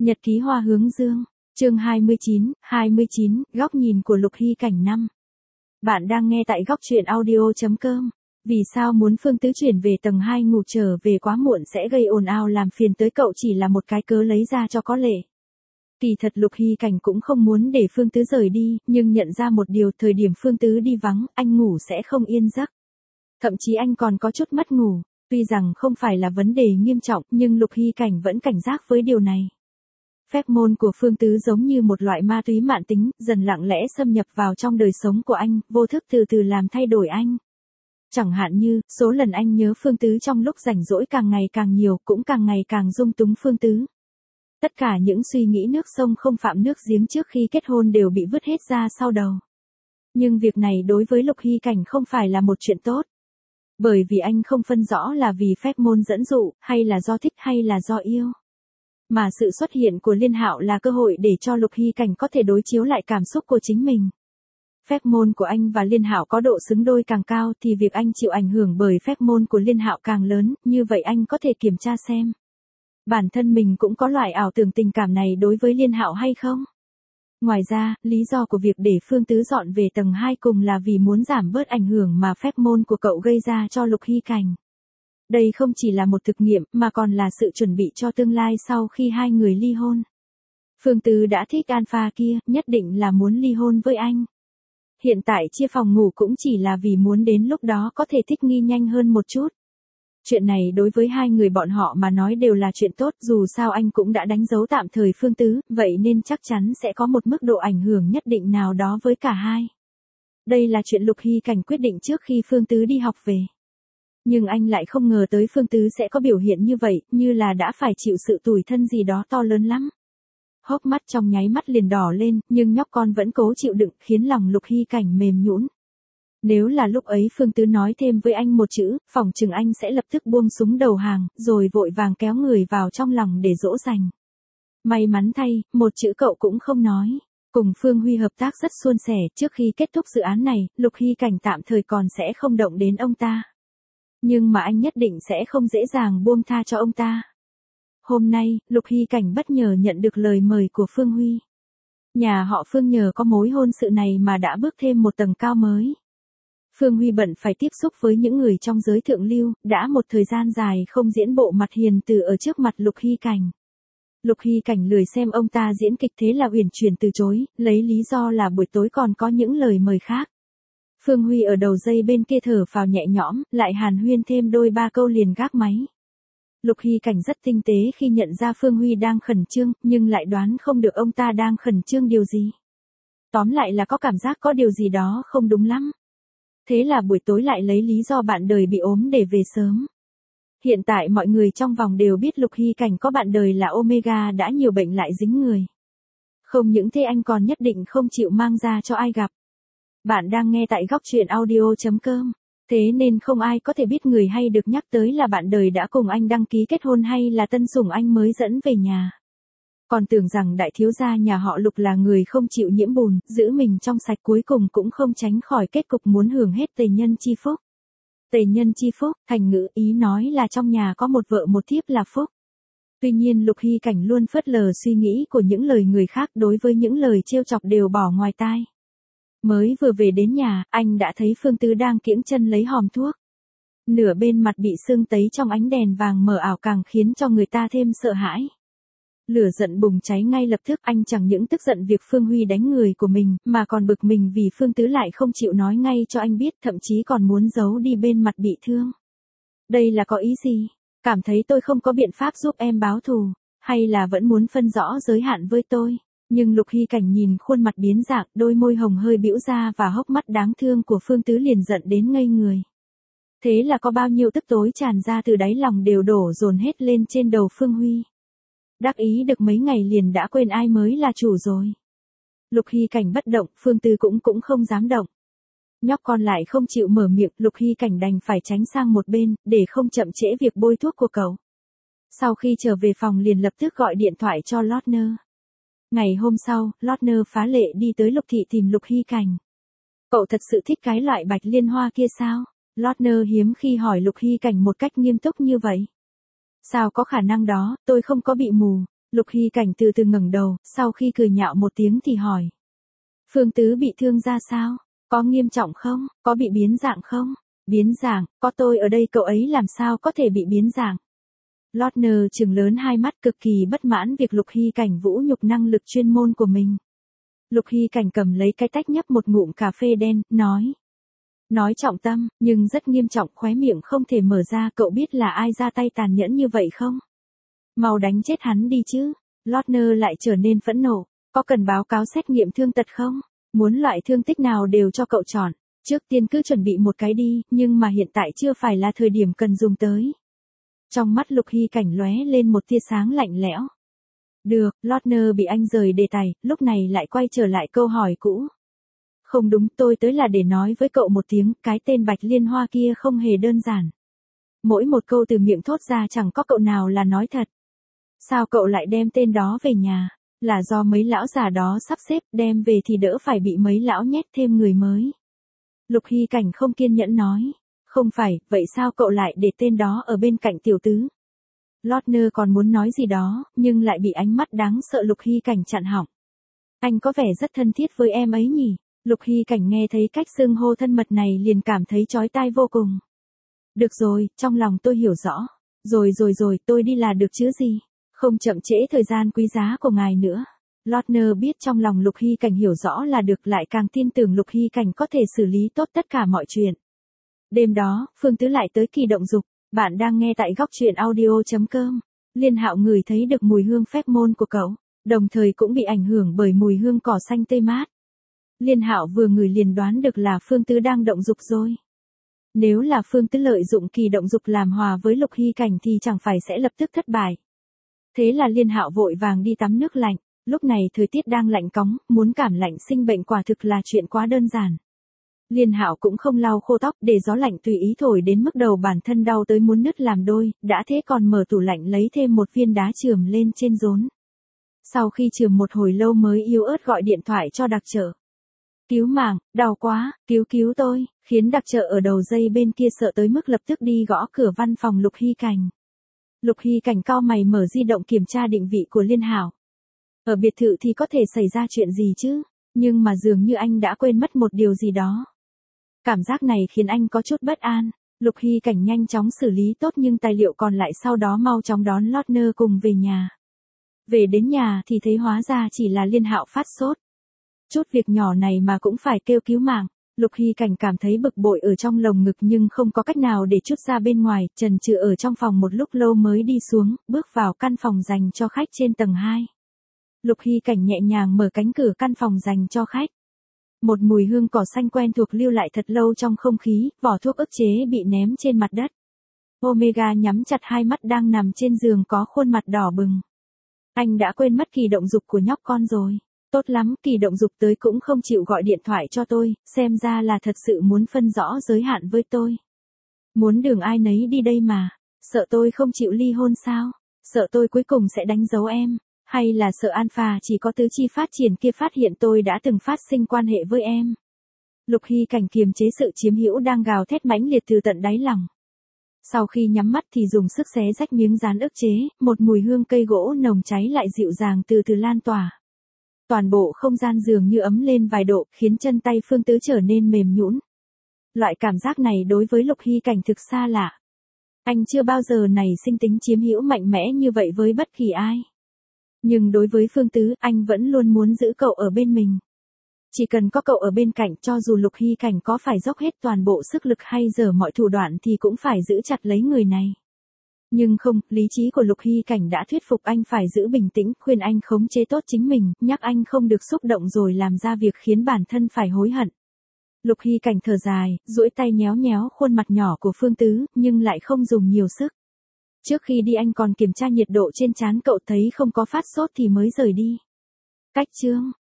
Nhật ký hoa hướng dương, chương 29, góc nhìn của Lục Hy Cảnh 5. Bạn đang nghe tại góc truyện audio.com. Vì sao muốn Phương Tứ chuyển về tầng 2 ngủ trở về quá muộn sẽ gây ồn ào làm phiền tới cậu chỉ là một cái cớ lấy ra cho có lệ. Kỳ thật Lục Hy Cảnh cũng không muốn để Phương Tứ rời đi, nhưng nhận ra một điều, thời điểm Phương Tứ đi vắng, anh ngủ sẽ không yên giấc. Thậm chí anh còn có chút mất ngủ, tuy rằng không phải là vấn đề nghiêm trọng, nhưng Lục Hy Cảnh vẫn cảnh giác với điều này. Phép môn của Phương Tứ giống như một loại ma túy mãn tính, dần lặng lẽ xâm nhập vào trong đời sống của anh, vô thức từ từ làm thay đổi anh. Chẳng hạn như, số lần anh nhớ Phương Tứ trong lúc rảnh rỗi càng ngày càng nhiều, cũng càng ngày càng dung túng Phương Tứ. Tất cả những suy nghĩ nước sông không phạm nước giếng trước khi kết hôn đều bị vứt hết ra sau đầu. Nhưng việc này đối với Lục Hy Cảnh không phải là một chuyện tốt. Bởi vì anh không phân rõ là vì phép môn dẫn dụ, hay là do thích hay là do yêu. Mà sự xuất hiện của Liên Hạo là cơ hội để cho Lục Hy Cảnh có thể đối chiếu lại cảm xúc của chính mình. Phép môn của anh và Liên Hạo có độ xứng đôi càng cao thì việc anh chịu ảnh hưởng bởi phép môn của Liên Hạo càng lớn, như vậy anh có thể kiểm tra xem. Bản thân mình cũng có loại ảo tưởng tình cảm này đối với Liên Hạo hay không? Ngoài ra, lý do của việc để Phương Tứ dọn về tầng 2 cùng là vì muốn giảm bớt ảnh hưởng mà phép môn của cậu gây ra cho Lục Hy Cảnh. Đây không chỉ là một thực nghiệm mà còn là sự chuẩn bị cho tương lai sau khi hai người ly hôn. Phương Tứ đã thích alpha kia, nhất định là muốn ly hôn với anh. Hiện tại chia phòng ngủ cũng chỉ là vì muốn đến lúc đó có thể thích nghi nhanh hơn một chút. Chuyện này đối với hai người bọn họ mà nói đều là chuyện tốt, dù sao anh cũng đã đánh dấu tạm thời Phương Tứ, vậy nên chắc chắn sẽ có một mức độ ảnh hưởng nhất định nào đó với cả hai. Đây là chuyện Lục Hy Cảnh quyết định trước khi Phương Tứ đi học về. Nhưng anh lại không ngờ tới Phương Tứ sẽ có biểu hiện như vậy, như là đã phải chịu sự tủi thân gì đó to lớn lắm. Hốc mắt trong nháy mắt liền đỏ lên, nhưng nhóc con vẫn cố chịu đựng, khiến lòng Lục Hy Cảnh mềm nhũn. Nếu là lúc ấy Phương Tứ nói thêm với anh một chữ, phỏng chừng anh sẽ lập tức buông súng đầu hàng, rồi vội vàng kéo người vào trong lòng để dỗ dành. May mắn thay, một chữ cậu cũng không nói. Cùng Phương Huy hợp tác rất suôn sẻ, trước khi kết thúc dự án này, Lục Hy Cảnh tạm thời còn sẽ không động đến ông ta. Nhưng mà anh nhất định sẽ không dễ dàng buông tha cho ông ta. Hôm nay, Lục Hy Cảnh bất ngờ nhận được lời mời của Phương Huy. Nhà họ Phương nhờ có mối hôn sự này mà đã bước thêm một tầng cao mới. Phương Huy bận phải tiếp xúc với những người trong giới thượng lưu, đã một thời gian dài không diễn bộ mặt hiền từ ở trước mặt Lục Hy Cảnh. Lục Hy Cảnh lười xem ông ta diễn kịch, thế là uyển chuyển từ chối, lấy lý do là buổi tối còn có những lời mời khác. Phương Huy ở đầu dây bên kia thở phào nhẹ nhõm, lại hàn huyên thêm đôi ba câu liền gác máy. Lục Hy Cảnh rất tinh tế khi nhận ra Phương Huy đang khẩn trương, nhưng lại đoán không được ông ta đang khẩn trương điều gì. Tóm lại là có cảm giác có điều gì đó không đúng lắm. Thế là buổi tối lại lấy lý do bạn đời bị ốm để về sớm. Hiện tại mọi người trong vòng đều biết Lục Hy Cảnh có bạn đời là Omega đã nhiều bệnh lại dính người. Không những thế anh còn nhất định không chịu mang ra cho ai gặp. Bạn đang nghe tại góc truyện audio.com. Thế nên không ai có thể biết người hay được nhắc tới là bạn đời đã cùng anh đăng ký kết hôn hay là tân sủng anh mới dẫn về nhà. Còn tưởng rằng đại thiếu gia nhà họ Lục là người không chịu nhiễm bùn, giữ mình trong sạch, cuối cùng cũng không tránh khỏi kết cục muốn hưởng hết tề nhân chi phúc. Tề nhân chi phúc, thành ngữ ý nói là trong nhà có một vợ một thiếp là phúc. Tuy nhiên Lục Hy Cảnh luôn phớt lờ suy nghĩ của những lời người khác, đối với những lời trêu chọc đều bỏ ngoài tai. Mới vừa về đến nhà, anh đã thấy Phương Tứ đang kiễng chân lấy hòm thuốc. Nửa bên mặt bị sưng tấy trong ánh đèn vàng mờ ảo càng khiến cho người ta thêm sợ hãi. Lửa giận bùng cháy ngay lập tức, anh chẳng những tức giận việc Phương Huy đánh người của mình, mà còn bực mình vì Phương Tứ lại không chịu nói ngay cho anh biết, thậm chí còn muốn giấu đi bên mặt bị thương. Đây là có ý gì? Cảm thấy tôi không có biện pháp giúp em báo thù, hay là vẫn muốn phân rõ giới hạn với tôi? Nhưng Lục Hy Cảnh nhìn khuôn mặt biến dạng, đôi môi hồng hơi bĩu ra và hốc mắt đáng thương của Phương Tứ liền giận đến ngây người. Thế là có bao nhiêu tức tối tràn ra từ đáy lòng đều đổ dồn hết lên trên đầu Phương Huy. Đắc ý được mấy ngày liền đã quên ai mới là chủ rồi. Lục Hy Cảnh bất động, Phương Tứ cũng không dám động. Nhóc con lại không chịu mở miệng, Lục Hy Cảnh đành phải tránh sang một bên, để không chậm trễ việc bôi thuốc của cậu. Sau khi trở về phòng liền lập tức gọi điện thoại cho Lortner. Ngày hôm sau, Lortner phá lệ đi tới Lục Thị tìm Lục Hy Cảnh. Cậu thật sự thích cái loại bạch liên hoa kia sao? Lortner hiếm khi hỏi Lục Hy Cảnh một cách nghiêm túc như vậy. Sao có khả năng đó, tôi không có bị mù. Lục Hy Cảnh từ từ ngẩng đầu, sau khi cười nhạo một tiếng thì hỏi. Phương Tứ bị thương ra sao? Có nghiêm trọng không? Có bị biến dạng không? Biến dạng, có tôi ở đây cậu ấy làm sao có thể bị biến dạng? Lorna trừng lớn hai mắt cực kỳ bất mãn việc Lục Hy Cảnh vũ nhục năng lực chuyên môn của mình. Lục Hy Cảnh cầm lấy cái tách nhấp một ngụm cà phê đen, nói. Nói trọng tâm, nhưng rất nghiêm trọng, khóe miệng không thể mở ra, cậu biết là ai ra tay tàn nhẫn như vậy không? Mau đánh chết hắn đi chứ. Lorna lại trở nên phẫn nộ. Có cần báo cáo xét nghiệm thương tật không? Muốn loại thương tích nào đều cho cậu chọn. Trước tiên cứ chuẩn bị một cái đi, nhưng mà hiện tại chưa phải là thời điểm cần dùng tới. Trong mắt Lục Hy Cảnh lóe lên một tia sáng lạnh lẽo. Được, Lorna bị anh rời đề tài, lúc này lại quay trở lại câu hỏi cũ. Không đúng, tôi tới là để nói với cậu một tiếng, cái tên Bạch Liên Hoa kia không hề đơn giản. Mỗi một câu từ miệng thốt ra chẳng có cậu nào là nói thật. Sao cậu lại đem tên đó về nhà? Là do mấy lão già đó sắp xếp, đem về thì đỡ phải bị mấy lão nhét thêm người mới. Lục Hy Cảnh không kiên nhẫn nói. Không phải, vậy sao cậu lại để tên đó ở bên cạnh tiểu tứ? Lorna còn muốn nói gì đó, nhưng lại bị ánh mắt đáng sợ Lục Hy Cảnh chặn họng. Anh có vẻ rất thân thiết với em ấy nhỉ? Lục Hy Cảnh nghe thấy cách xưng hô thân mật này liền cảm thấy chói tai vô cùng. Được rồi, trong lòng tôi hiểu rõ. Rồi, tôi đi là được chứ gì? Không chậm trễ thời gian quý giá của ngài nữa. Lorna biết trong lòng Lục Hy Cảnh hiểu rõ là được, lại càng tin tưởng Lục Hy Cảnh có thể xử lý tốt tất cả mọi chuyện. Đêm đó, Phương Tứ lại tới kỳ động dục. Bạn đang nghe tại góc truyện audio.com. Liên Hạo ngửi thấy được mùi hương phép môn của cậu, đồng thời cũng bị ảnh hưởng bởi mùi hương cỏ xanh tươi mát. Liên Hạo vừa ngửi liền đoán được là Phương Tứ đang động dục rồi. Nếu là Phương Tứ lợi dụng kỳ động dục làm hòa với Lục Hy Cảnh thì chẳng phải sẽ lập tức thất bại. Thế là Liên Hạo vội vàng đi tắm nước lạnh, lúc này thời tiết đang lạnh cóng, muốn cảm lạnh sinh bệnh quả thực là chuyện quá đơn giản. Liên Hạo cũng không lau khô tóc, để gió lạnh tùy ý thổi đến mức đầu bản thân đau tới muốn nứt làm đôi, đã thế còn mở tủ lạnh lấy thêm một viên đá chườm lên trên rốn. Sau khi chườm một hồi lâu mới yếu ớt gọi điện thoại cho đặc trợ. Cứu mạng, đau quá, cứu tôi, khiến đặc trợ ở đầu dây bên kia sợ tới mức lập tức đi gõ cửa văn phòng Lục Hy Cảnh. Lục Hy Cảnh cau mày mở di động kiểm tra định vị của Liên Hạo. Ở biệt thự thì có thể xảy ra chuyện gì chứ, nhưng mà dường như anh đã quên mất một điều gì đó. Cảm giác này khiến anh có chút bất an. Lục Hy Cảnh nhanh chóng xử lý tốt nhưng tài liệu còn lại sau đó mau chóng đón Lorna cùng về nhà. Về đến nhà thì thấy hóa ra chỉ là Liên Hạo phát sốt. Chút việc nhỏ này mà cũng phải kêu cứu mạng. Lục Hy Cảnh cảm thấy bực bội ở trong lồng ngực nhưng không có cách nào để trút ra bên ngoài, chần chừ ở trong phòng một lúc lâu mới đi xuống, bước vào căn phòng dành cho khách trên tầng 2. Lục Hy Cảnh nhẹ nhàng mở cánh cửa căn phòng dành cho khách. Một mùi hương cỏ xanh quen thuộc lưu lại thật lâu trong không khí, vỏ thuốc ức chế bị ném trên mặt đất. Omega nhắm chặt hai mắt đang nằm trên giường có khuôn mặt đỏ bừng. Anh đã quên mất kỳ động dục của nhóc con rồi. Tốt lắm, kỳ động dục tới cũng không chịu gọi điện thoại cho tôi, xem ra là thật sự muốn phân rõ giới hạn với tôi. Muốn đường ai nấy đi đây mà, sợ tôi không chịu ly hôn sao? Sợ tôi cuối cùng sẽ đánh dấu em? Hay là sợ Alpha chỉ có tứ chi phát triển kia phát hiện tôi đã từng phát sinh quan hệ với em? Lục Hy Cảnh kiềm chế sự chiếm hữu đang gào thét mãnh liệt từ tận đáy lòng. Sau khi nhắm mắt thì dùng sức xé rách miếng dán ức chế, một mùi hương cây gỗ nồng cháy lại dịu dàng từ từ lan tỏa. Toàn bộ không gian dường như ấm lên vài độ, khiến chân tay Phương Tứ trở nên mềm nhũn. Loại cảm giác này đối với Lục Hy Cảnh thực xa lạ. Anh chưa bao giờ nảy sinh tính chiếm hữu mạnh mẽ như vậy với bất kỳ ai. Nhưng đối với Phương Tứ, anh vẫn luôn muốn giữ cậu ở bên mình. Chỉ cần có cậu ở bên cạnh, cho dù Lục Hy Cảnh có phải dốc hết toàn bộ sức lực hay dở mọi thủ đoạn thì cũng phải giữ chặt lấy người này. Nhưng không, lý trí của Lục Hy Cảnh đã thuyết phục anh phải giữ bình tĩnh, khuyên anh khống chế tốt chính mình, nhắc anh không được xúc động rồi làm ra việc khiến bản thân phải hối hận. Lục Hy Cảnh thở dài, duỗi tay nhéo nhéo khuôn mặt nhỏ của Phương Tứ, nhưng lại không dùng nhiều sức. Trước khi đi anh còn kiểm tra nhiệt độ trên trán cậu, thấy không có phát sốt thì mới rời đi. Cách chương